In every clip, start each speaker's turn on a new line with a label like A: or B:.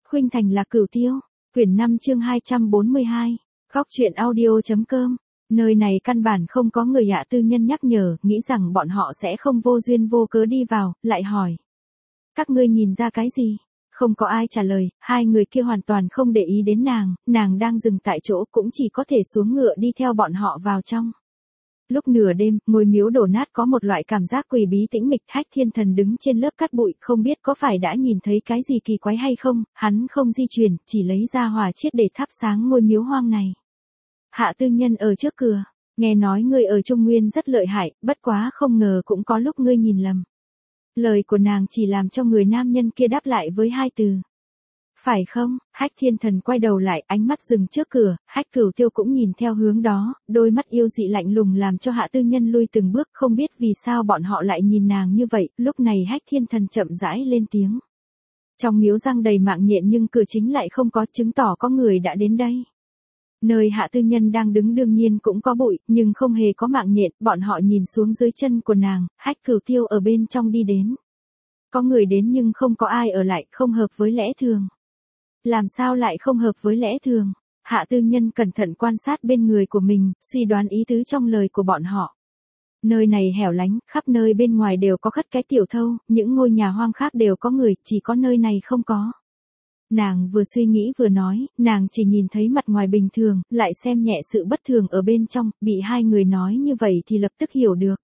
A: Khuynh Thành là Cửu Tiêu, quyển 5 chương 242, góc truyện audio.com. Nơi này căn bản không có người. Hạ Tư Nhân nhắc nhở, nghĩ rằng bọn họ sẽ không vô duyên vô cớ đi vào, lại hỏi. Các ngươi nhìn ra cái gì? Không có ai trả lời, hai người kia hoàn toàn không để ý đến nàng đang dừng tại chỗ cũng chỉ có thể xuống ngựa đi theo bọn họ vào trong. Lúc nửa đêm, ngôi miếu đổ nát có một loại cảm giác quỷ bí tĩnh mịch. Hách Thiên Thần đứng trên lớp cát bụi, không biết có phải đã nhìn thấy cái gì kỳ quái hay không, hắn không di chuyển, chỉ lấy ra hỏa chiết để thắp sáng ngôi miếu hoang này. Hạ Tư Nhân ở trước cửa, nghe nói ngươi ở Trung Nguyên rất lợi hại, bất quá không ngờ cũng có lúc ngươi nhìn lầm. Lời của nàng chỉ làm cho người nam nhân kia đáp lại với hai từ. Phải không? Hách Thiên Thần quay đầu lại, ánh mắt dừng trước cửa, Hách Cửu Tiêu cũng nhìn theo hướng đó, đôi mắt yêu dị lạnh lùng làm cho Hạ Tư Nhân lui từng bước, không biết vì sao bọn họ lại nhìn nàng như vậy. Lúc này Hách Thiên Thần chậm rãi lên tiếng. Trong miếu răng đầy mạng nhện nhưng cửa chính lại không có, chứng tỏ có người đã đến đây. Nơi Hạ Tư Nhân đang đứng đương nhiên cũng có bụi, nhưng không hề có mạng nhện. Bọn họ nhìn xuống dưới chân của nàng, Hách Cửu Tiêu ở bên trong đi đến. Có người đến nhưng không có ai ở lại, không hợp với lẽ thường. Làm sao lại không hợp với lẽ thường? Hạ Tư Nhân cẩn thận quan sát bên người của mình, suy đoán ý tứ trong lời của bọn họ. Nơi này hẻo lánh, khắp nơi bên ngoài đều có khất cái tiểu thâu, những ngôi nhà hoang khác đều có người, chỉ có nơi này không có. Nàng vừa suy nghĩ vừa nói, nàng chỉ nhìn thấy mặt ngoài bình thường, lại xem nhẹ sự bất thường ở bên trong, bị hai người nói như vậy thì lập tức hiểu được.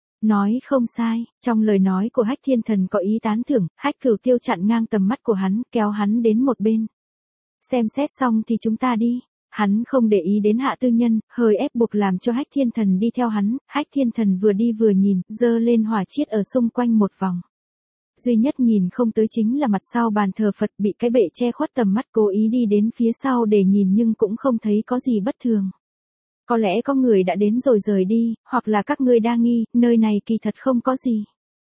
A: Nói không sai, trong lời nói của Hách Thiên Thần có ý tán thưởng. Hách Cửu Tiêu chặn ngang tầm mắt của hắn, kéo hắn đến một bên. Xem xét xong thì chúng ta đi. Hắn không để ý đến Hạ Tư Nhân, hơi ép buộc làm cho Hách Thiên Thần đi theo hắn. Hách Thiên Thần vừa đi vừa nhìn, giơ lên hỏa chiết ở xung quanh một vòng. Duy nhất nhìn không tới chính là mặt sau bàn thờ Phật bị cái bệ che khuất tầm mắt, cố ý đi đến phía sau để nhìn nhưng cũng không thấy có gì bất thường. Có lẽ có người đã đến rồi rời đi, hoặc là các ngươi đa nghi, nơi này kỳ thật không có gì.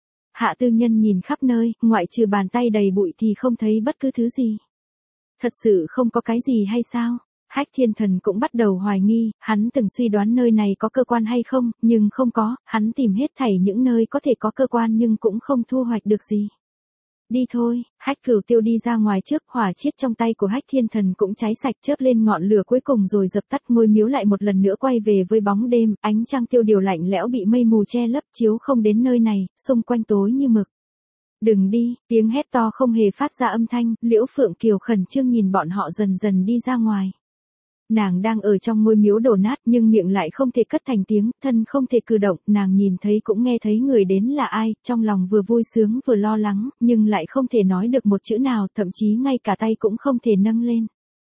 A: Hạ Tư Nhân nhìn khắp nơi, ngoại trừ bàn tay đầy bụi thì không thấy bất cứ thứ gì. Thật sự không có cái gì hay sao? Hách Thiên Thần cũng bắt đầu hoài nghi, hắn từng suy đoán nơi này có cơ quan hay không, nhưng không có, hắn tìm hết thảy những nơi có thể có cơ quan nhưng cũng không thu hoạch được gì. Đi thôi. Hách Cửu Tiêu đi ra ngoài trước, hỏa chiết trong tay của Hách Thiên Thần cũng cháy sạch, chớp lên ngọn lửa cuối cùng rồi dập tắt. Ngôi miếu lại một lần nữa quay về với bóng đêm, ánh trăng tiêu điều lạnh lẽo bị mây mù che lấp, chiếu không đến nơi này, xung quanh tối như mực. Đừng đi, tiếng hét to không hề phát ra âm thanh. Liễu Phượng Kiều khẩn trương nhìn bọn họ dần dần đi ra ngoài. Nàng đang ở trong ngôi miếu đổ nát nhưng miệng lại không thể cất thành tiếng, thân không thể cử động, nàng nhìn thấy cũng nghe thấy người đến là ai, trong lòng vừa vui sướng vừa lo lắng, nhưng lại không thể nói được một chữ nào, thậm chí ngay cả tay cũng không thể nâng lên.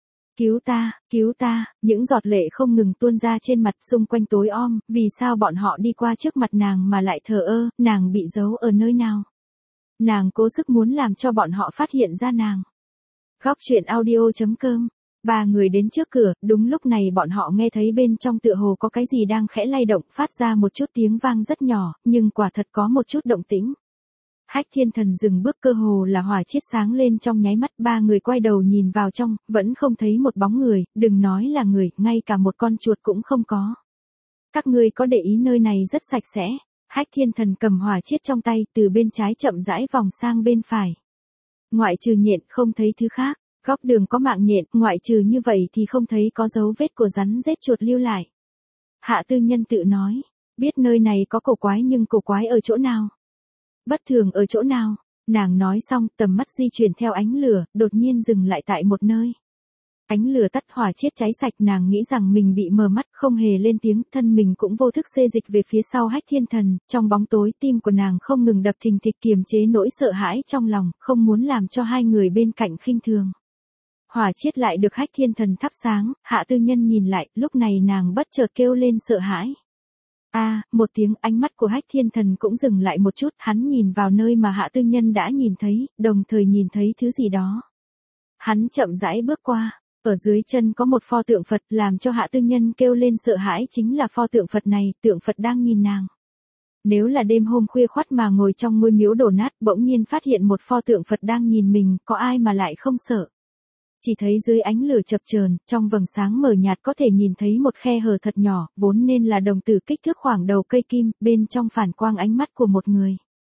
A: Cứu ta, những giọt lệ không ngừng tuôn ra trên mặt, xung quanh tối om, vì sao bọn họ đi qua trước mặt nàng mà lại thờ ơ, nàng bị giấu ở nơi nào? Nàng cố sức muốn làm cho bọn họ phát hiện ra nàng. Góc truyện audio.com. Ba người đến trước cửa, đúng lúc này bọn họ nghe thấy bên trong tựa hồ có cái gì đang khẽ lay động, phát ra một chút tiếng vang rất nhỏ, nhưng quả thật có một chút động tĩnh. Hách Thiên Thần dừng bước, cơ hồ là hỏa chiết sáng lên trong nháy mắt. Ba người quay đầu nhìn vào trong, vẫn không thấy một bóng người, đừng nói là người, ngay cả một con chuột cũng không có. Các ngươi có để ý nơi này rất sạch sẽ? Hách Thiên Thần cầm hỏa chiết trong tay, từ bên trái chậm rãi vòng sang bên phải. Ngoại trừ nhện, không thấy thứ khác. Góc đường có mạng nhện, ngoại trừ như vậy thì không thấy có dấu vết của rắn rết chuột lưu lại. Hạ Tư Nhân tự nói, biết nơi này có cổ quái nhưng cổ quái ở chỗ nào? Bất thường ở chỗ nào? Nàng nói xong, tầm mắt di chuyển theo ánh lửa, đột nhiên dừng lại tại một nơi. Ánh lửa tắt, hỏa chiết cháy sạch, nàng nghĩ rằng mình bị mờ mắt, không hề lên tiếng, thân mình cũng vô thức xê dịch về phía sau Hách Thiên Thần. Trong bóng tối, tim của nàng không ngừng đập thình thịch, kiềm chế nỗi sợ hãi trong lòng, không muốn làm cho hai người bên cạnh khinh thường. Hỏa chiết lại được Hách Thiên Thần thắp sáng, Hạ Tư Nhân nhìn lại, lúc này nàng bất chợt kêu lên sợ hãi. Một tiếng, ánh mắt của Hách Thiên Thần cũng dừng lại một chút, hắn nhìn vào nơi mà Hạ Tư Nhân đã nhìn thấy, đồng thời nhìn thấy thứ gì đó. Hắn chậm rãi bước qua, ở dưới chân có một pho tượng Phật, làm cho Hạ Tư Nhân kêu lên sợ hãi chính là pho tượng Phật này, tượng Phật đang nhìn nàng. Nếu là đêm hôm khuya khoắt mà ngồi trong ngôi miếu đổ nát, bỗng nhiên phát hiện một pho tượng Phật đang nhìn mình, có ai mà lại không sợ? Chỉ thấy dưới ánh lửa chập chờn, trong vầng sáng mờ nhạt có thể nhìn thấy một khe hở thật nhỏ, vốn nên là đồng tử kích thước khoảng đầu cây kim, bên trong phản quang ánh mắt của một người.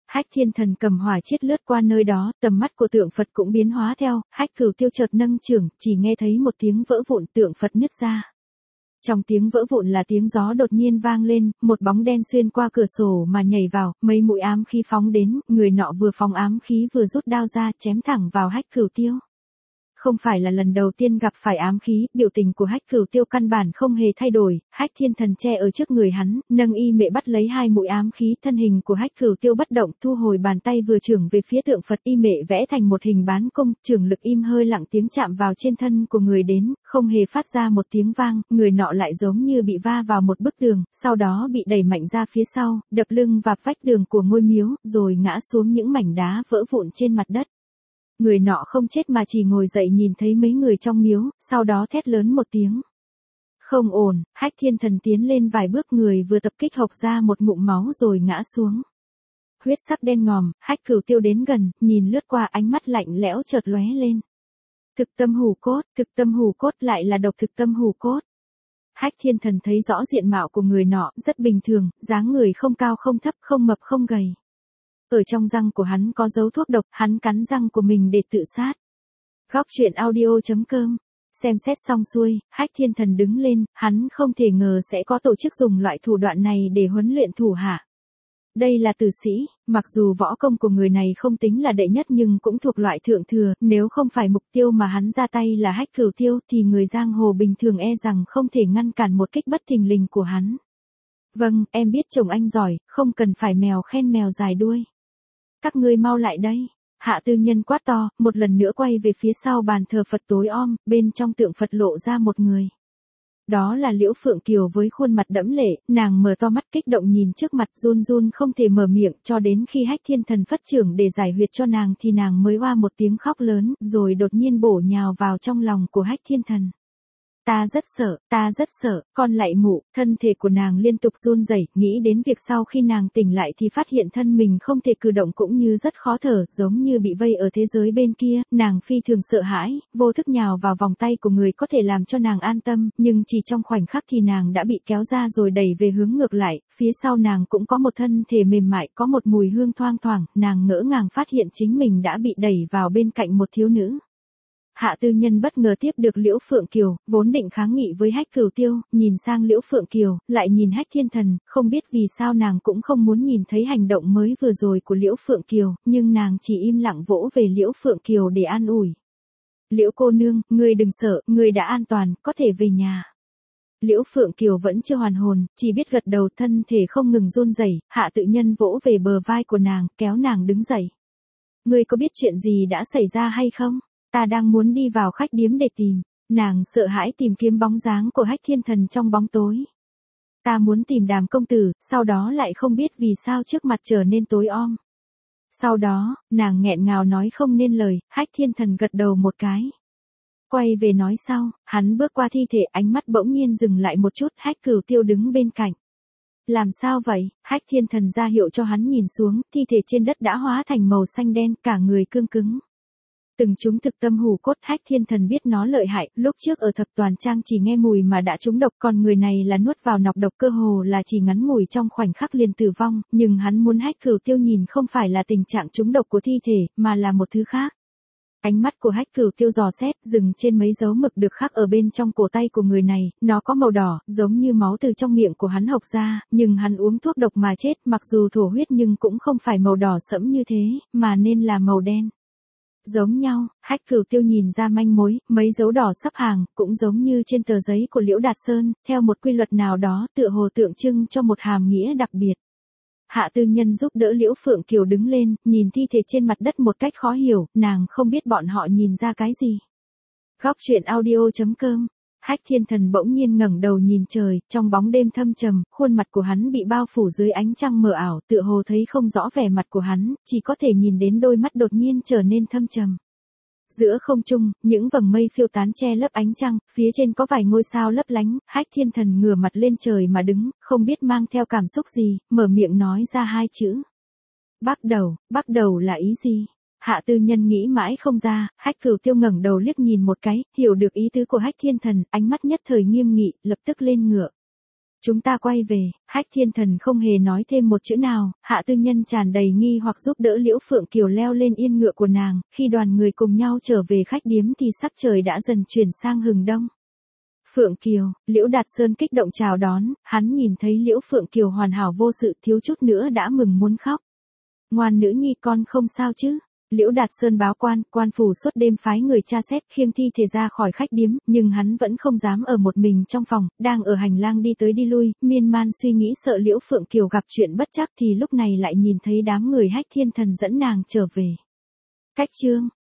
A: Hách Thiên Thần cầm hỏa chiết lướt qua nơi đó, tầm mắt của tượng Phật cũng biến hóa theo, Hách Cửu Tiêu chợt nâng chưởng, chỉ nghe thấy một tiếng vỡ vụn, tượng Phật nứt ra. Trong tiếng vỡ vụn là tiếng gió đột nhiên vang lên, một bóng đen xuyên qua cửa sổ mà nhảy vào, mấy mũi ám khí phóng đến, người nọ vừa phóng ám khí vừa rút đao ra chém thẳng vào Hách Cửu Tiêu. Không phải là lần đầu tiên gặp phải ám khí, biểu tình của Hách Cửu Tiêu căn bản không hề thay đổi, Hách Thiên Thần che ở trước người hắn, nâng y mệ bắt lấy hai mũi ám khí, thân hình của Hách Cửu Tiêu bất động, thu hồi bàn tay vừa chưởng về phía tượng Phật, y mệ vẽ thành một hình bán cung, chưởng lực im hơi lặng tiếng chạm vào trên thân của người đến, không hề phát ra một tiếng vang, người nọ lại giống như bị va vào một bức tường, sau đó bị đẩy mạnh ra phía sau, đập lưng vào vách tường của ngôi miếu, rồi ngã xuống những mảnh đá vỡ vụn trên mặt đất. Người nọ không chết mà chỉ ngồi dậy nhìn thấy mấy người trong miếu, sau đó thét lớn một tiếng. Không ổn, Hách Thiên Thần tiến lên vài bước, người vừa tập kích hộc ra một ngụm máu rồi ngã xuống. Huyết sắc đen ngòm, Hách Cửu Tiêu đến gần, nhìn lướt qua, ánh mắt lạnh lẽo chợt lóe lên. Thực tâm hủ cốt lại là độc thực tâm hủ cốt. Hách Thiên Thần thấy rõ diện mạo của người nọ, rất bình thường, dáng người không cao không thấp, không mập không gầy. Ở trong răng của hắn có dấu thuốc độc, hắn cắn răng của mình để tự sát. Góc truyện audio.com. Xem xét xong xuôi, Hách Thiên Thần đứng lên, hắn không thể ngờ sẽ có tổ chức dùng loại thủ đoạn này để huấn luyện thủ hạ. Đây là tử sĩ, mặc dù võ công của người này không tính là đệ nhất nhưng cũng thuộc loại thượng thừa, nếu không phải mục tiêu mà hắn ra tay là Hách Cửu Tiêu thì người giang hồ bình thường e rằng không thể ngăn cản một kích bất thình lình của hắn. Vâng, em biết chồng anh giỏi, không cần phải mèo khen mèo dài đuôi. Các ngươi mau lại đây. Hạ Tư Nhân quát to, một lần nữa quay về phía sau bàn thờ Phật tối om, bên trong tượng Phật lộ ra một người. Đó là Liễu Phượng Kiều với khuôn mặt đẫm lệ, nàng mở to mắt kích động nhìn trước mặt, run run không thể mở miệng, cho đến khi Hách Thiên Thần phất chưởng để giải huyệt cho nàng thì nàng mới oa một tiếng khóc lớn, rồi đột nhiên bổ nhào vào trong lòng của Hách Thiên Thần. Ta rất sợ, con lạy mụ, thân thể của nàng liên tục run rẩy, nghĩ đến việc sau khi nàng tỉnh lại thì phát hiện thân mình không thể cử động cũng như rất khó thở, giống như bị vây ở thế giới bên kia, nàng phi thường sợ hãi, vô thức nhào vào vòng tay của người có thể làm cho nàng an tâm, nhưng chỉ trong khoảnh khắc thì nàng đã bị kéo ra rồi đẩy về hướng ngược lại, phía sau nàng cũng có một thân thể mềm mại, có một mùi hương thoang thoảng, nàng ngỡ ngàng phát hiện chính mình đã bị đẩy vào bên cạnh một thiếu nữ. Hạ Tư Nhân bất ngờ tiếp được Liễu Phượng Kiều, vốn định kháng nghị với Hách Cửu Tiêu, nhìn sang Liễu Phượng Kiều, lại nhìn Hách Thiên Thần, không biết vì sao nàng cũng không muốn nhìn thấy hành động mới vừa rồi của Liễu Phượng Kiều, nhưng nàng chỉ im lặng vỗ về Liễu Phượng Kiều để an ủi. Liễu cô nương, ngươi đừng sợ, ngươi đã an toàn, có thể về nhà. Liễu Phượng Kiều vẫn chưa hoàn hồn, chỉ biết gật đầu, thân thể không ngừng run rẩy. Hạ Tự Nhân vỗ về bờ vai của nàng, kéo nàng đứng dậy. Ngươi có biết chuyện gì đã xảy ra hay không? Ta đang muốn đi vào khách điếm để tìm. Nàng sợ hãi tìm kiếm bóng dáng của Hách Thiên Thần trong bóng tối. Ta muốn tìm Đàm công tử, sau đó lại không biết vì sao trước mặt trở nên tối om. Sau đó, nàng nghẹn ngào nói không nên lời, Hách Thiên Thần gật đầu một cái. Quay về nói sau, hắn bước qua thi thể, ánh mắt bỗng nhiên dừng lại một chút, Hách Cửu Tiêu đứng bên cạnh. Làm sao vậy? Hách Thiên Thần ra hiệu cho hắn nhìn xuống, thi thể trên đất đã hóa thành màu xanh đen, cả người cương cứng. Từng trúng thực tâm hủ cốt. Hách Thiên Thần biết nó lợi hại, lúc trước ở Thập Toàn Trang chỉ nghe mùi mà đã trúng độc, còn người này là nuốt vào nọc độc, cơ hồ là chỉ ngắn ngủi trong khoảnh khắc liền tử vong, nhưng hắn muốn Hách Cửu Tiêu nhìn không phải là tình trạng trúng độc của thi thể, mà là một thứ khác. Ánh mắt của Hách Cửu Tiêu dò xét, dừng trên mấy dấu mực được khắc ở bên trong cổ tay của người này, nó có màu đỏ, giống như máu từ trong miệng của hắn hộc ra, nhưng hắn uống thuốc độc mà chết, mặc dù thổ huyết nhưng cũng không phải màu đỏ sẫm như thế, mà nên là màu đen. Giống nhau, Hách Cửu Tiêu nhìn ra manh mối, mấy dấu đỏ sắp hàng, cũng giống như trên tờ giấy của Liễu Đạt Sơn, theo một quy luật nào đó, tựa hồ tượng trưng cho một hàm nghĩa đặc biệt. Hạ Tư Nhân giúp đỡ Liễu Phượng Kiều đứng lên, nhìn thi thể trên mặt đất một cách khó hiểu, nàng không biết bọn họ nhìn ra cái gì. Góc truyện audio.com. Hách Thiên Thần bỗng nhiên ngẩng đầu nhìn trời, trong bóng đêm thâm trầm, khuôn mặt của hắn bị bao phủ dưới ánh trăng mờ ảo, tựa hồ thấy không rõ vẻ mặt của hắn, chỉ có thể nhìn đến đôi mắt đột nhiên trở nên thâm trầm. Giữa không trung, những vầng mây phiêu tán che lấp ánh trăng, phía trên có vài ngôi sao lấp lánh, Hách Thiên Thần ngửa mặt lên trời mà đứng, không biết mang theo cảm xúc gì, mở miệng nói ra hai chữ. Bắt đầu là ý gì? Hạ Tư Nhân nghĩ mãi không ra, Hách Cửu Tiêu ngẩng đầu liếc nhìn một cái, hiểu được ý tứ của Hách Thiên Thần, ánh mắt nhất thời nghiêm nghị, lập tức lên ngựa. Chúng ta quay về, Hách Thiên Thần không hề nói thêm một chữ nào, Hạ Tư Nhân tràn đầy nghi hoặc giúp đỡ Liễu Phượng Kiều leo lên yên ngựa của nàng, khi đoàn người cùng nhau trở về khách điếm thì sắc trời đã dần chuyển sang hừng đông. Phượng Kiều, Liễu Đạt Sơn kích động chào đón, hắn nhìn thấy Liễu Phượng Kiều hoàn hảo vô sự thiếu chút nữa đã mừng muốn khóc. Ngoan nữ nhi con không sao chứ? Liễu Đạt Sơn báo quan phủ suốt đêm phái người tra xét khiêng thi thể ra khỏi khách điếm, nhưng hắn vẫn không dám ở một mình trong phòng, đang ở hành lang đi tới đi lui, miên man suy nghĩ sợ Liễu Phượng Kiều gặp chuyện bất trắc thì lúc này lại nhìn thấy đám người Hách Thiên Thần dẫn nàng trở về. Cách chương